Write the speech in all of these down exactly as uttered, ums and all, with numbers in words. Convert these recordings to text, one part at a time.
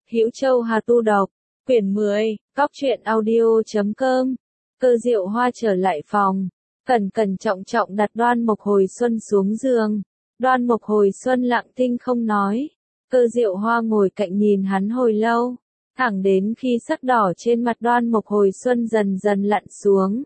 Hữu Châu Hà Tu Đọc, quyển mười, Góc truyện audio chấm com. Cơ Diệu Hoa trở lại phòng, cẩn cẩn trọng trọng đặt Đoan Mộc Hồi Xuân xuống giường. Đoan Mộc Hồi Xuân lặng thinh không nói. Cơ Diệu Hoa ngồi cạnh nhìn hắn hồi lâu, thẳng đến khi sắc đỏ trên mặt Đoan Mộc Hồi Xuân dần dần lặn xuống.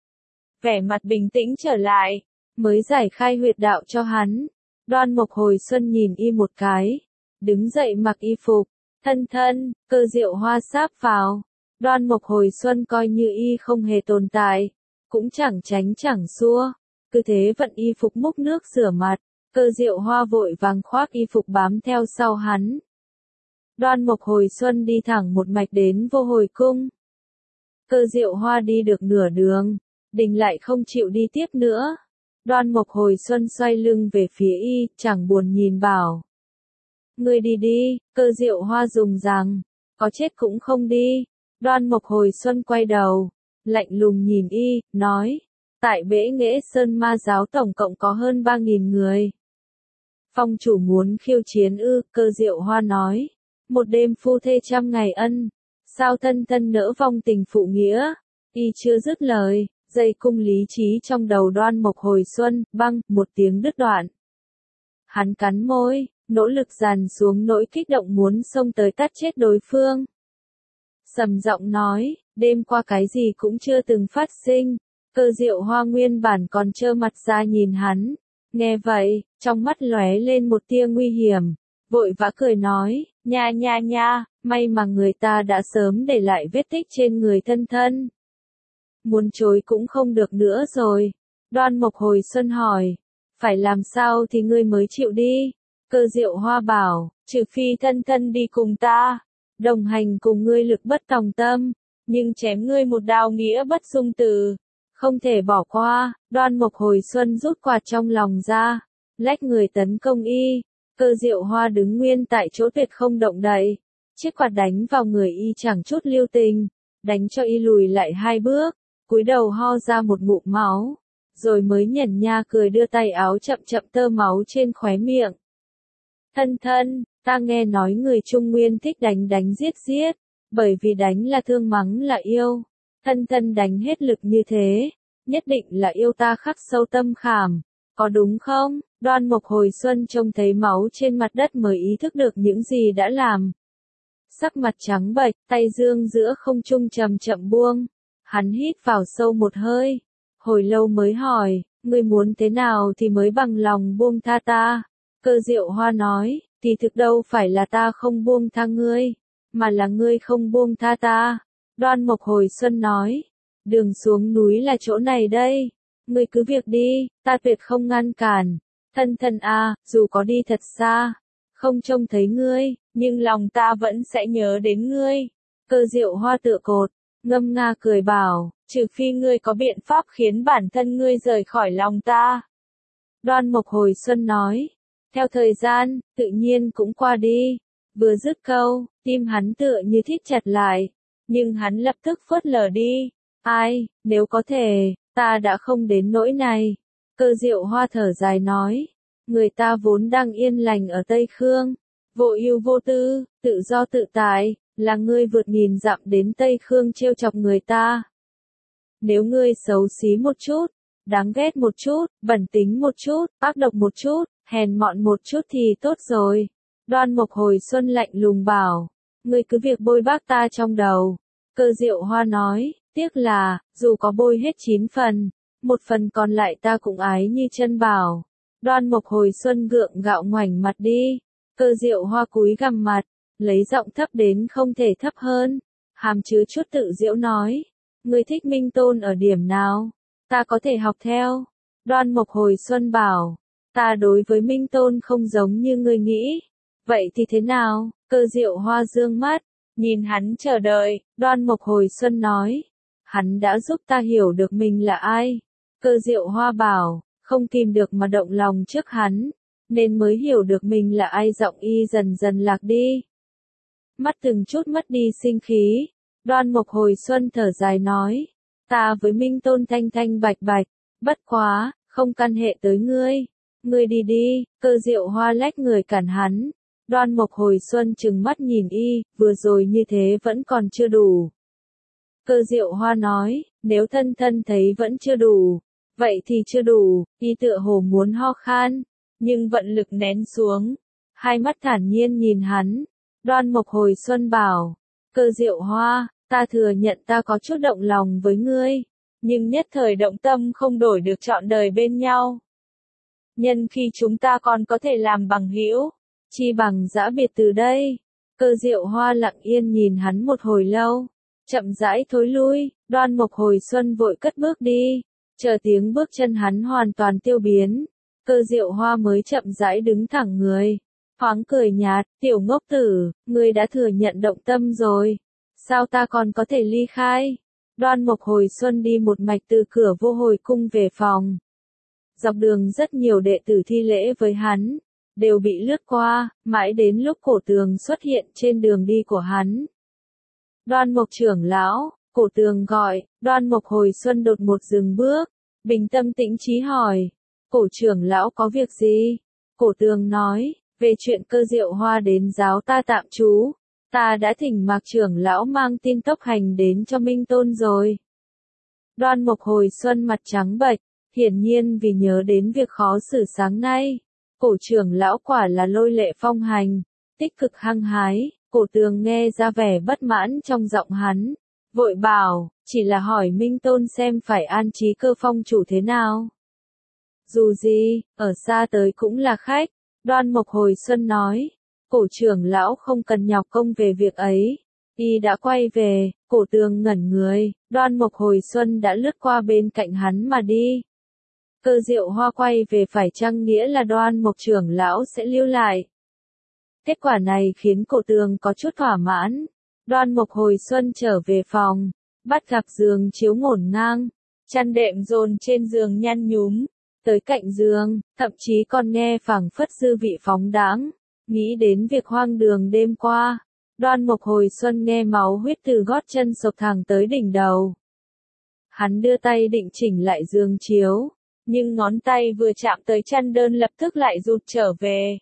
Vẻ mặt bình tĩnh trở lại, mới giải khai huyệt đạo cho hắn. Đoan Mộc Hồi Xuân nhìn y một cái, đứng dậy mặc y phục. Thân thân, Cơ Diệu Hoa sáp vào. Đoan Mộc Hồi Xuân coi như y không hề tồn tại, cũng chẳng tránh chẳng xua, cứ thế vận y phục múc nước rửa mặt. Cơ Diệu Hoa vội vàng khoác y phục bám theo sau hắn. Đoan Mộc Hồi Xuân đi thẳng một mạch đến Vô Hồi Cung. Cơ Diệu Hoa đi được nửa đường, Đình lại không chịu đi tiếp nữa. Đoan Mộc Hồi Xuân xoay lưng về phía y, chẳng buồn nhìn bảo. Ngươi đi đi. Cơ Diệu Hoa dùng rằng, có chết cũng không đi. Đoan Mộc Hồi Xuân quay đầu, lạnh lùng nhìn y, nói, tại Bễ Nghệ Sơn Ma giáo tổng cộng có hơn ba nghìn người. Phong chủ muốn khiêu chiến ư? Cơ Diệu Hoa nói, một đêm phu thê trăm ngày ân, sao thân thân nỡ vong tình phụ nghĩa. Y chưa dứt lời, dây cung lý trí trong đầu Đoan Mộc Hồi Xuân, băng, một tiếng đứt đoạn. Hắn cắn môi, nỗ lực dàn xuống nỗi kích động muốn xông tới tát chết đối phương. Sầm giọng nói, đêm qua cái gì cũng chưa từng phát sinh. Cơ Diệu Hoa nguyên bản còn trơ mặt ra nhìn hắn. Nghe vậy, trong mắt lóe lên một tia nguy hiểm, vội vã cười nói, nha nha nha, may mà người ta đã sớm để lại vết tích trên người thân thân. Muốn chối cũng không được nữa rồi. Đoan Mộc Hồi Xuân hỏi, phải làm sao thì ngươi mới chịu đi? Cơ Diệu Hoa bảo, trừ phi thân thân đi cùng ta, đồng hành cùng ngươi lực bất tòng tâm, nhưng chém ngươi một đao nghĩa bất dung từ, không thể bỏ qua. Đoan Mộc Hồi Xuân rút quạt trong lòng ra, lách người tấn công y. Cơ Diệu Hoa đứng nguyên tại chỗ tuyệt không động đậy, chiếc quạt đánh vào người y chẳng chút lưu tình, đánh cho y lùi lại hai bước, cúi đầu ho ra một ngụm máu, rồi mới nhẩn nha cười đưa tay áo chậm chậm tơ máu trên khóe miệng. Thân thân, ta nghe nói người Trung Nguyên thích đánh đánh giết giết, bởi vì đánh là thương mắng là yêu. Thân thân đánh hết lực như thế, nhất định là yêu ta khắc sâu tâm khảm, có đúng không? Đoan Mộc Hồi Xuân trông thấy máu trên mặt đất mới ý thức được những gì đã làm. Sắc mặt trắng bệch, tay dương giữa không trung chậm chậm buông. Hắn hít vào sâu một hơi, hồi lâu mới hỏi, ngươi muốn thế nào thì mới bằng lòng buông tha ta? Cơ Diệu Hoa nói, thì thực đâu phải là ta không buông tha ngươi, mà là ngươi không buông tha ta. Đoan Mộc Hồi Xuân nói, đường xuống núi là chỗ này đây, ngươi cứ việc đi, ta tuyệt không ngăn cản. Thân thân a, dù có đi thật xa, không trông thấy ngươi, nhưng lòng ta vẫn sẽ nhớ đến ngươi. Cơ Diệu Hoa tựa cột, ngâm nga cười bảo, trừ phi ngươi có biện pháp khiến bản thân ngươi rời khỏi lòng ta. Đoan Mộc Hồi Xuân nói, theo thời gian, tự nhiên cũng qua đi. Vừa dứt câu, tim hắn tựa như thít chặt lại, nhưng hắn lập tức phớt lờ đi. Ai, nếu có thể, ta đã không đến nỗi này. Cơ Diệu Hoa thở dài nói, người ta vốn đang yên lành ở Tây Khương, vô ưu vô tư, tự do tự tại, là ngươi vượt nghìn dặm đến Tây Khương trêu chọc người ta. Nếu ngươi xấu xí một chút, đáng ghét một chút, bẩn tính một chút, ác độc một chút, hèn mọn một chút thì tốt rồi. Đoan Mộc Hồi Xuân lạnh lùng bảo, ngươi cứ việc bôi bác ta trong đầu. Cơ Diệu Hoa nói, tiếc là, dù có bôi hết chín phần, một phần còn lại ta cũng ái như chân bảo. Đoan Mộc Hồi Xuân gượng gạo ngoảnh mặt đi. Cơ Diệu Hoa cúi gằm mặt, lấy giọng thấp đến không thể thấp hơn, hàm chứa chút tự giễu nói, ngươi thích Minh Tôn ở điểm nào? Ta có thể học theo. Đoan Mộc Hồi Xuân bảo, ta đối với Minh Tôn không giống như ngươi nghĩ. Vậy thì thế nào? Cơ Diệu Hoa dương mắt, nhìn hắn chờ đợi. Đoan Mộc Hồi Xuân nói, hắn đã giúp ta hiểu được mình là ai. Cơ Diệu Hoa bảo, không kìm được mà động lòng trước hắn, nên mới hiểu được mình là ai. Giọng y dần dần lạc đi, mắt từng chút mất đi sinh khí. Đoan Mộc Hồi Xuân thở dài nói, ta với Minh Tôn thanh thanh bạch bạch, bất quá, không căn hệ tới ngươi. Ngươi đi đi. Cơ Diệu Hoa lách người cản hắn, Đoan Mộc hồi xuân trừng mắt nhìn y, vừa rồi như thế vẫn còn chưa đủ. Cơ Diệu Hoa nói, nếu thân thân thấy vẫn chưa đủ, vậy thì chưa đủ, y tựa hồ muốn ho khan, nhưng vận lực nén xuống, hai mắt thản nhiên nhìn hắn. Đoan Mộc hồi xuân bảo, Cơ Diệu Hoa, ta thừa nhận ta có chút động lòng với ngươi, nhưng nhất thời động tâm không đổi được trọn đời bên nhau. Nhân khi chúng ta còn có thể làm bằng hữu, chi bằng giã biệt từ đây. Cơ Diệu Hoa lặng yên nhìn hắn một hồi lâu, chậm rãi thối lui. Đoan Mộc hồi xuân vội cất bước đi, chờ tiếng bước chân hắn hoàn toàn tiêu biến, Cơ Diệu Hoa mới chậm rãi đứng thẳng người, thoáng cười nhạt, tiểu ngốc tử, ngươi đã thừa nhận động tâm rồi, sao ta còn có thể ly khai? Đoan Mộc hồi xuân đi một mạch từ cửa Vô Hồi cung về phòng. Dọc đường rất nhiều đệ tử thi lễ với hắn, đều bị lướt qua, mãi đến lúc Cổ Tường xuất hiện trên đường đi của hắn. Đoan Mộc trưởng lão, Cổ Tường gọi. Đoan Mộc hồi xuân đột một dừng bước, bình tâm tĩnh trí hỏi, Cổ trưởng lão có việc gì? Cổ Tường nói, về chuyện Cơ Diệu Hoa đến giáo ta tạm trú, ta đã thỉnh Mạc trưởng lão mang tin tốc hành đến cho Minh Tôn rồi. Đoan Mộc hồi xuân mặt trắng bệch, hiển nhiên vì nhớ đến việc khó xử sáng nay. Cổ trưởng lão quả là lôi lệ phong hành, tích cực hăng hái. Cổ Tường nghe ra vẻ bất mãn trong giọng hắn, vội bảo, chỉ là hỏi Minh Tôn xem phải an trí Cơ phong chủ thế nào. Dù gì, ở xa tới cũng là khách. Đoan Mộc hồi xuân nói, Cổ trưởng lão không cần nhọc công về việc ấy. Y đã quay về. Cổ Tường ngẩn người, Đoan Mộc hồi xuân đã lướt qua bên cạnh hắn mà đi. Cơ Diệu Hoa quay về phải chăng nghĩa là Đoan Mộc trưởng lão sẽ lưu lại? Kết quả này khiến Cổ Tường có chút thỏa mãn. Đoan Mộc hồi xuân trở về phòng, bắt gặp giường chiếu ngổn ngang, chăn đệm dồn trên giường nhăn nhúm, tới cạnh giường, thậm chí còn nghe phảng phất dư vị phóng đãng, nghĩ đến việc hoang đường đêm qua. Đoan Mộc hồi xuân nghe máu huyết từ gót chân sộc thẳng tới đỉnh đầu. Hắn đưa tay định chỉnh lại giường chiếu, nhưng ngón tay vừa chạm tới chăn đơn lập tức lại rụt trở về.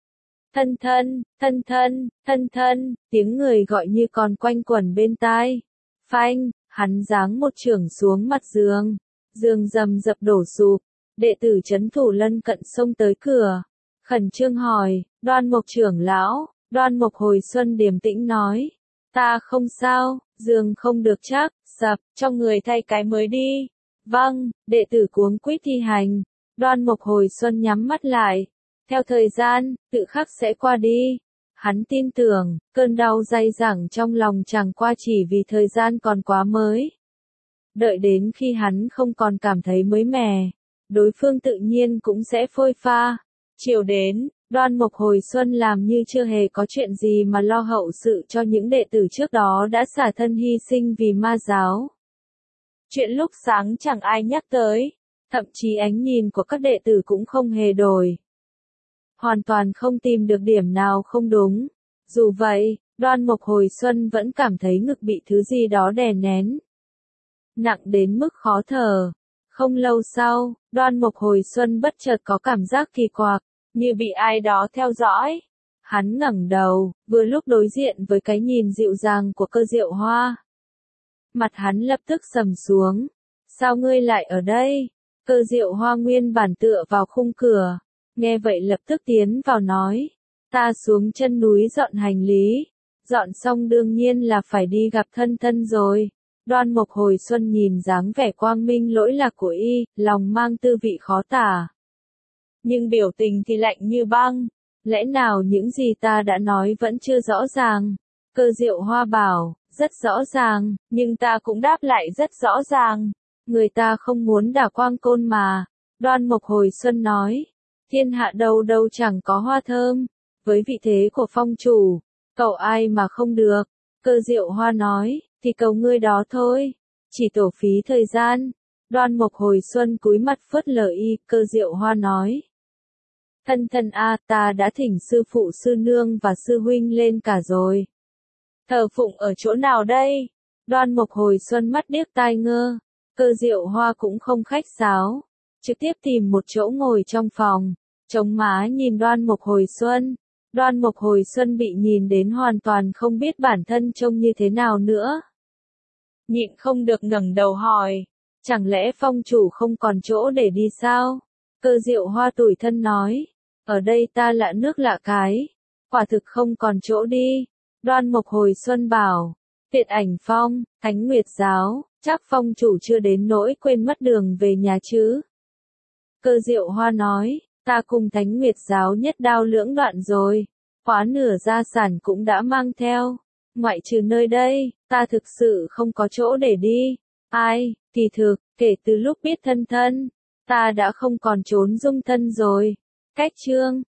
Thân thân, thân thân, thân thân, tiếng người gọi như còn quanh quẩn bên tai. Phanh, hắn giáng một chưởng xuống mặt giường, giường rầm rập đổ sụp, đệ tử trấn thủ lân cận xông tới cửa, khẩn trương hỏi, Đoan Mộc trưởng lão. Đoan Mộc hồi xuân điềm tĩnh nói, ta không sao, giường không được chắc, sập, cho người thay cái mới đi. Vâng, đệ tử cuống quýt thi hành. Đoan Mộc hồi xuân nhắm mắt lại, theo thời gian, tự khắc sẽ qua đi. Hắn tin tưởng, cơn đau dai dẳng trong lòng chẳng qua chỉ vì thời gian còn quá mới. Đợi đến khi hắn không còn cảm thấy mới mẻ, đối phương tự nhiên cũng sẽ phôi pha. Chiều đến, Đoan Mộc hồi xuân làm như chưa hề có chuyện gì mà lo hậu sự cho những đệ tử trước đó đã xả thân hy sinh vì ma giáo. Chuyện lúc sáng chẳng ai nhắc tới, thậm chí ánh nhìn của các đệ tử cũng không hề đổi. Hoàn toàn không tìm được điểm nào không đúng. Dù vậy, Đoan Mộc hồi xuân vẫn cảm thấy ngực bị thứ gì đó đè nén, nặng đến mức khó thở. Không lâu sau, Đoan Mộc hồi xuân bất chợt có cảm giác kỳ quặc, như bị ai đó theo dõi. Hắn ngẩng đầu, vừa lúc đối diện với cái nhìn dịu dàng của Cơ Diệu Hoa. Mặt hắn lập tức sầm xuống. Sao ngươi lại ở đây? Cơ Diệu Hoa nguyên bản tựa vào khung cửa, nghe vậy lập tức tiến vào nói, ta xuống chân núi dọn hành lý, dọn xong đương nhiên là phải đi gặp thân thân rồi. Đoan Mộc hồi xuân nhìn dáng vẻ quang minh lỗi lạc của y, lòng mang tư vị khó tả. Nhưng biểu tình thì lạnh như băng, lẽ nào những gì ta đã nói vẫn chưa rõ ràng? Cơ Diệu Hoa bảo, rất rõ ràng, nhưng ta cũng đáp lại rất rõ ràng. Người ta không muốn đả quang côn mà. Đoan Mộc hồi xuân nói, thiên hạ đâu đâu chẳng có hoa thơm, với vị thế của phong chủ, cầu ai mà không được. Cơ Diệu Hoa nói, thì cầu ngươi đó thôi, chỉ tổ phí thời gian. Đoan Mộc hồi xuân cúi mặt phớt lờ y. Cơ Diệu Hoa nói, thân thân a, ta đã thỉnh sư phụ sư nương và sư huynh lên cả rồi. Thờ phụng ở chỗ nào đây? Đoan Mộc hồi xuân mắt điếc tai ngơ. Cơ Diệu Hoa cũng không khách sáo, trực tiếp tìm một chỗ ngồi trong phòng, chống má nhìn Đoan Mộc hồi xuân. Đoan Mộc hồi xuân bị nhìn đến hoàn toàn không biết bản thân trông như thế nào nữa. Nhịn không được ngẩng đầu hỏi, chẳng lẽ phong chủ không còn chỗ để đi sao? Cơ Diệu Hoa tủi thân nói, ở đây ta lạ nước lạ cái, quả thực không còn chỗ đi. Đoan Mộc hồi xuân bảo, Tiện Ảnh Phong, Thánh Nguyệt Giáo, chắc phong chủ chưa đến nỗi quên mất đường về nhà chứ. Cơ Diệu Hoa nói, ta cùng Thánh Nguyệt Giáo nhất đao lưỡng đoạn rồi, quá nửa gia sản cũng đã mang theo, ngoại trừ nơi đây, ta thực sự không có chỗ để đi. Ai, kỳ thực, kể từ lúc biết thân thân, ta đã không còn trốn dung thân rồi. Cách chương